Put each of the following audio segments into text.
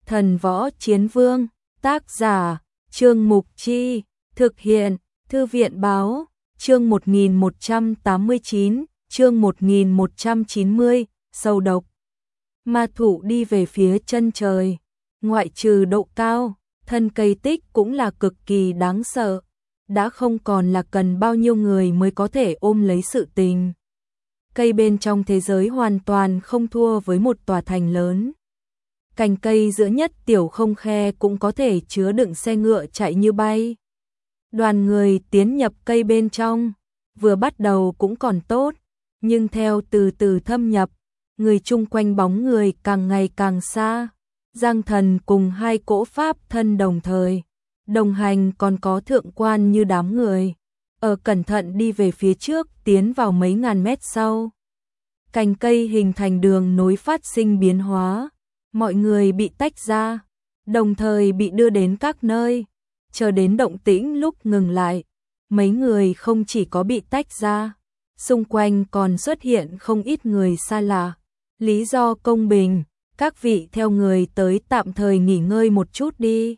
Thần Võ Chiến Vương, tác giả, Trương Mục Chi, thực hiện, Thư viện Báo, chương 1189, chương 1190, sâu độc. Ma thủ đi về phía chân trời, ngoại trừ độ cao, thân cây tích cũng là cực kỳ đáng sợ, đã không còn là cần bao nhiêu người mới có thể ôm lấy sự tình. Cây bên trong thế giới hoàn toàn không thua với một tòa thành lớn. Cành cây giữa nhất tiểu không khe cũng có thể chứa đựng xe ngựa chạy như bay. Đoàn người tiến nhập cây bên trong, vừa bắt đầu cũng còn tốt, nhưng theo từ từ thâm nhập, người chung quanh bóng người càng ngày càng xa. Giang Thần cùng hai cỗ pháp thân đồng thời, đồng hành còn có thượng quan như đám người, ở cẩn thận đi về phía trước tiến vào mấy ngàn mét sau. Cành cây hình thành đường nối phát sinh biến hóa, mọi người bị tách ra, đồng thời bị đưa đến các nơi, chờ đến động tĩnh lúc ngừng lại. Mấy người không chỉ có bị tách ra, xung quanh còn xuất hiện không ít người xa lạ. Lý do công bình, các vị theo người tới tạm thời nghỉ ngơi một chút đi.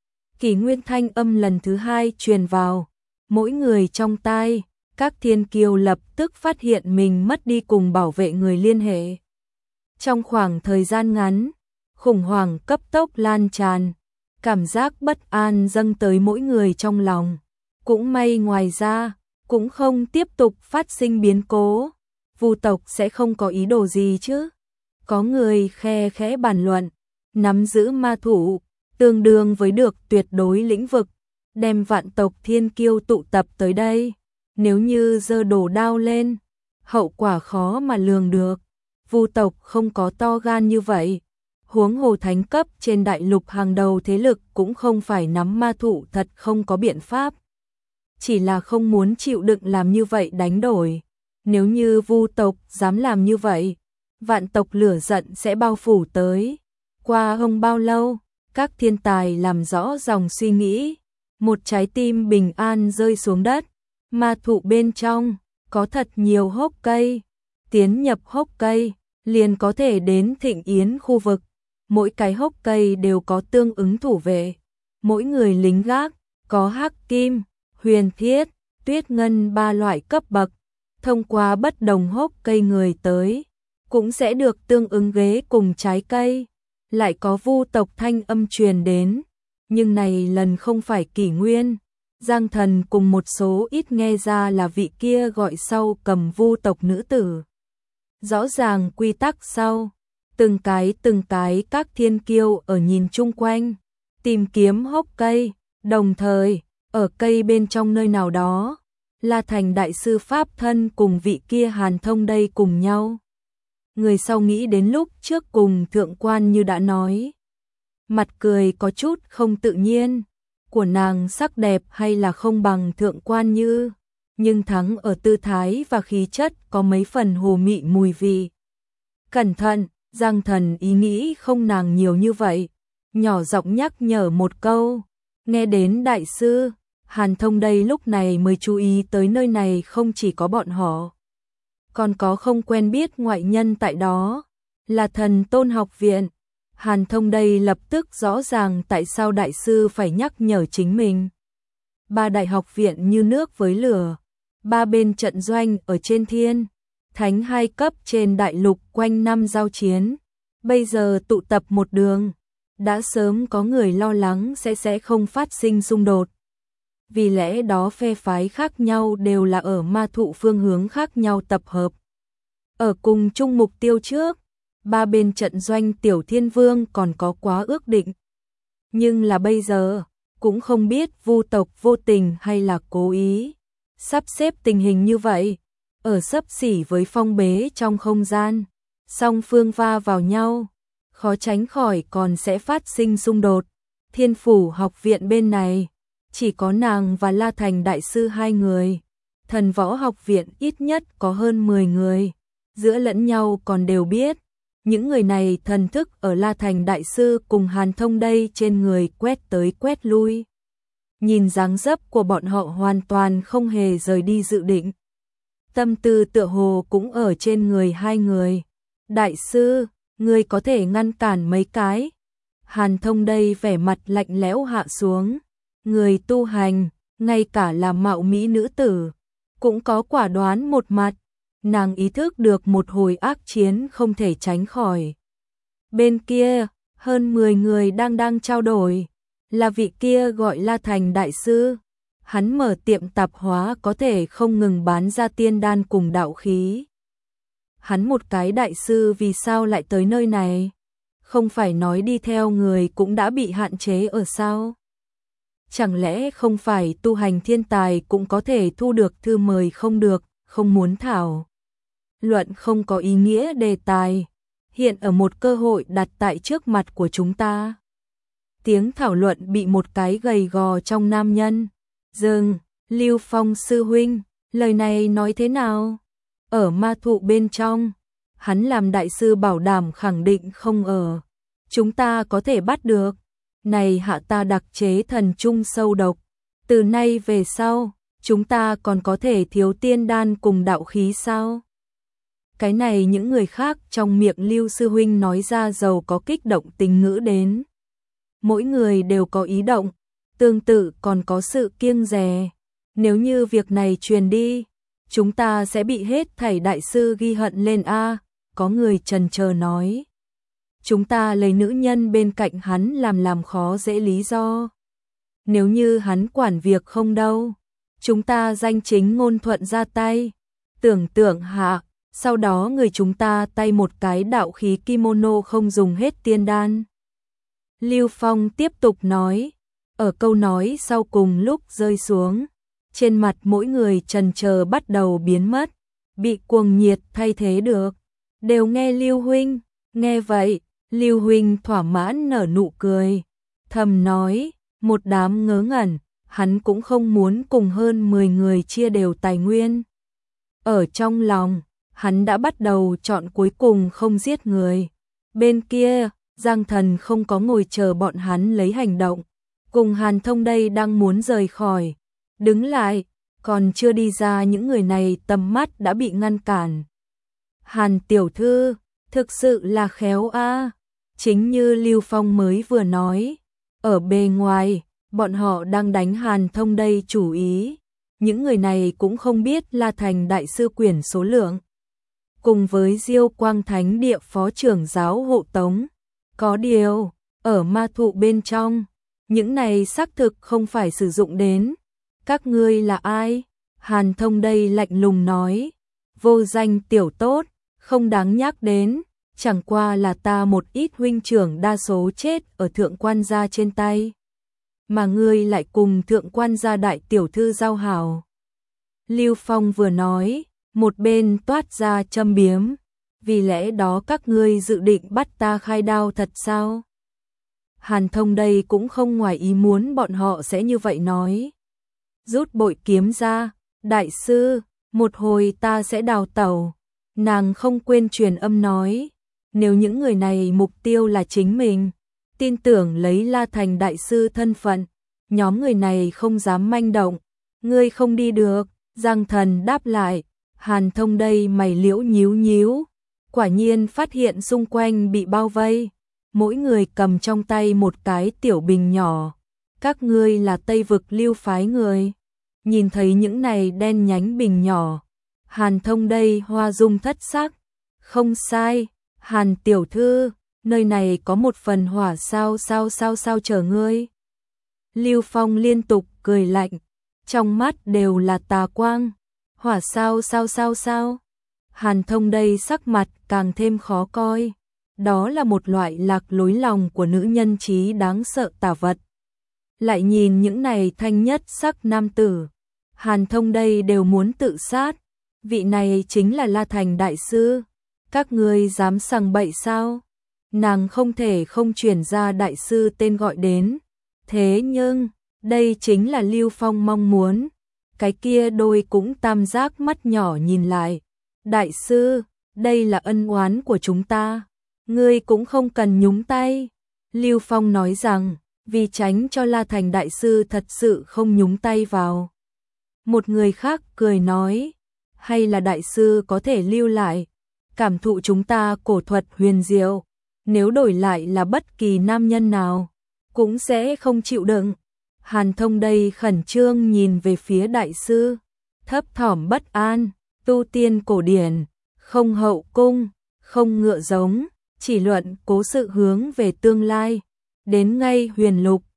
Kỷ nguyên thanh âm lần thứ hai truyền vào, mỗi người trong tai, các thiên kiêu lập tức phát hiện mình mất đi cùng bảo vệ người liên hệ. Trong khoảng thời gian ngắn, khủng hoảng cấp tốc lan tràn, cảm giác bất an dâng tới mỗi người trong lòng. Cũng may ngoài ra, cũng không tiếp tục phát sinh biến cố, Vu tộc sẽ không có ý đồ gì chứ. Có người khe khẽ bàn luận, nắm giữ ma thủ, tương đương với được tuyệt đối lĩnh vực, đem vạn tộc thiên kiêu tụ tập tới đây. Nếu như giơ đồ đao lên, hậu quả khó mà lường được. Vu tộc không có to gan như vậy. Huống hồ thánh cấp trên đại lục hàng đầu thế lực cũng không phải nắm ma thủ thật không có biện pháp. Chỉ là không muốn chịu đựng làm như vậy đánh đổi. Nếu như Vu tộc dám làm như vậy, vạn tộc lửa giận sẽ bao phủ tới. Qua không bao lâu, các thiên tài làm rõ dòng suy nghĩ. Một trái tim bình an rơi xuống đất. Ma thụ bên trong, có thật nhiều hốc cây. Tiến nhập hốc cây, liền có thể đến Thịnh Yến khu vực. Mỗi cái hốc cây đều có tương ứng thủ vệ. Mỗi người lính gác, có hắc kim, huyền thiết, tuyết ngân 3 loại cấp bậc. Thông qua bất đồng hốc cây người tới, cũng sẽ được tương ứng ghế cùng trái cây. Lại có Vu tộc thanh âm truyền đến, nhưng này lần không phải Kỷ Nguyên. Giang Thần cùng một số ít nghe ra là vị kia gọi sau cầm Vu tộc nữ tử. Rõ ràng quy tắc sau, từng cái các thiên kiêu ở nhìn chung quanh, tìm kiếm hốc cây, đồng thời, ở cây bên trong nơi nào đó, La Thành đại sư pháp thân cùng vị kia Hàn Thông đây cùng nhau. Người sau nghĩ đến lúc trước cùng thượng quan như đã nói. Mặt cười có chút không tự nhiên, của nàng sắc đẹp hay là không bằng thượng quan như, nhưng thắng ở tư thái và khí chất có mấy phần hồ mị mùi vị. Cẩn thận, Giang Thần ý nghĩ không nàng nhiều như vậy, nhỏ giọng nhắc nhở một câu, nghe đến đại sư, Hàn Thông đây lúc này mới chú ý tới nơi này không chỉ có bọn họ, còn có không quen biết ngoại nhân tại đó, là Thần Tôn học viện. Hàn Thông đây lập tức rõ ràng tại sao đại sư phải nhắc nhở chính mình. 3 đại học viện như nước với lửa, 3 bên trận doanh ở trên thiên, thánh 2 cấp trên đại lục quanh năm giao chiến, bây giờ tụ tập một đường, đã sớm có người lo lắng sẽ không phát sinh xung đột. Vì lẽ đó phe phái khác nhau đều là ở ma thụ phương hướng khác nhau tập hợp. Ở cùng chung mục tiêu trước, 3 bên trận doanh Tiểu Thiên Vương còn có quá ước định. Nhưng là bây giờ, cũng không biết Vu tộc vô tình hay là cố ý. Sắp xếp tình hình như vậy, ở xấp xỉ với phong bế trong không gian, song phương va vào nhau, khó tránh khỏi còn sẽ phát sinh xung đột. Thiên Phủ học viện bên này, chỉ có nàng và La Thành đại sư 2 người. Thần Võ học viện ít nhất có hơn 10 người, giữa lẫn nhau còn đều biết. Những người này thần thức ở La Thành đại sư cùng Hàn Thông đây trên người quét tới quét lui. Nhìn dáng dấp của bọn họ hoàn toàn không hề rời đi dự định. Tâm tư tựa hồ cũng ở trên người 2 người. Đại sư, ngươi có thể ngăn cản mấy cái? Hàn Thông đây vẻ mặt lạnh lẽo hạ xuống. Người tu hành, ngay cả là mạo mỹ nữ tử, cũng có quả đoán một mặt. Nàng ý thức được một hồi ác chiến không thể tránh khỏi. Bên kia, hơn 10 người đang trao đổi. Là vị kia gọi La Thành đại sư. Hắn mở tiệm tạp hóa có thể không ngừng bán ra tiên đan cùng đạo khí. Hắn một cái đại sư vì sao lại tới nơi này? Không phải nói đi theo người cũng đã bị hạn chế ở sao? Chẳng lẽ không phải tu hành thiên tài cũng có thể thu được thư mời không được, không muốn thảo luận không có ý nghĩa đề tài, hiện ở một cơ hội đặt tại trước mặt của chúng ta. Tiếng thảo luận bị một cái gầy gò trong nam nhân. Dừng, Lưu Phong sư huynh, lời này nói thế nào? Ở ma thụ bên trong, hắn làm đại sư bảo đảm khẳng định không ở. Chúng ta có thể bắt được. Này hạ ta đặc chế thần trung sâu độc. Từ nay về sau, chúng ta còn có thể thiếu tiên đan cùng đạo khí sao? Cái này những người khác trong miệng Lưu sư huynh nói ra giàu có kích động tình ngữ đến. Mỗi người đều có ý động, tương tự còn có sự kiêng dè. Nếu như việc này truyền đi, chúng ta sẽ bị hết thảy đại sư ghi hận lên a. Có người chần chờ nói. Chúng ta lấy nữ nhân bên cạnh hắn làm khó dễ lý do. Nếu như hắn quản việc không đâu, chúng ta danh chính ngôn thuận ra tay. Tưởng tượng hạ, sau đó người chúng ta tay một cái đạo khí kimono không dùng hết tiên đan. Lưu Phong tiếp tục nói, ở câu nói sau cùng lúc rơi xuống, trên mặt mỗi người chần chờ bắt đầu biến mất, bị cuồng nhiệt thay thế được. Đều nghe Lưu huynh, nghe vậy, Lưu huynh thỏa mãn nở nụ cười, thầm nói, một đám ngớ ngẩn, hắn cũng không muốn cùng hơn 10 người chia đều tài nguyên. Ở trong lòng, hắn đã bắt đầu chọn cuối cùng không giết người. Bên kia, Giang Thần không có ngồi chờ bọn hắn lấy hành động, cùng Hàn Thông đây đang muốn rời khỏi, đứng lại, còn chưa đi ra những người này tầm mắt đã bị ngăn cản. Hàn tiểu thư, thực sự là khéo a. Chính như Lưu Phong mới vừa nói, ở bề ngoài, bọn họ đang đánh Hàn Thông đây chủ ý. Những người này cũng không biết La Thành đại sư quyển số lượng. Cùng với Diêu Quang Thánh địa phó trưởng giáo hộ tống. Có điều, ở ma thụ bên trong, những này xác thực không phải sử dụng đến. Các ngươi là ai? Hàn Thông đây lạnh lùng nói. Vô danh tiểu tốt, không đáng nhắc đến. Chẳng qua là ta một ít huynh trưởng đa số chết ở thượng quan gia trên tay. Mà ngươi lại cùng thượng quan gia đại tiểu thư giao hảo. Lưu Phong vừa nói, một bên toát ra châm biếm. Vì lẽ đó các ngươi dự định bắt ta khai đao thật sao? Hàn Thông đây cũng không ngoài ý muốn bọn họ sẽ như vậy nói. Rút bội kiếm ra, đại sư, một hồi ta sẽ đào tẩu. Nàng không quên truyền âm nói, nếu những người này mục tiêu là chính mình, tin tưởng lấy La Thành đại sư thân phận, nhóm người này không dám manh động. Ngươi không đi được, Giang Thần đáp lại. Hàn Thông đây mày liễu nhíu nhíu, quả nhiên phát hiện xung quanh bị bao vây, mỗi người cầm trong tay một cái tiểu bình nhỏ. Các ngươi là Tây vực Lưu phái người. Nhìn thấy những này đen nhánh bình nhỏ, Hàn Thông đây hoa dung thất sắc. Không sai, Hàn tiểu thư, nơi này có một phần hỏa sao chờ ngươi. Lưu Phong liên tục cười lạnh, trong mắt đều là tà quang. Hỏa sao? Hàn Thông đây sắc mặt càng thêm khó coi. Đó là một loại lạc lối lòng của nữ nhân trí đáng sợ tà vật. Lại nhìn những này thanh nhất sắc nam tử, Hàn Thông đây đều muốn tự sát. Vị này chính là La Thành đại sư. Các ngươi dám sằng bậy sao? Nàng không thể không truyền ra đại sư tên gọi đến. Thế nhưng, đây chính là Lưu Phong mong muốn. Cái kia đôi cũng tam giác mắt nhỏ nhìn lại. Đại sư, đây là ân oán của chúng ta. Ngươi cũng không cần nhúng tay. Lưu Phong nói rằng, vì tránh cho La Thành đại sư thật sự không nhúng tay vào. Một người khác cười nói, hay là đại sư có thể lưu lại, cảm thụ chúng ta cổ thuật huyền diệu. nếu đổi lại là bất kỳ nam nhân nào, cũng sẽ không chịu đựng. Hàn Thông đây khẩn trương nhìn về phía đại sư, thấp thỏm bất an, tu tiên cổ điển, không hậu cung, không ngựa giống, chỉ luận cố sự hướng về tương lai, đến ngay huyền lục,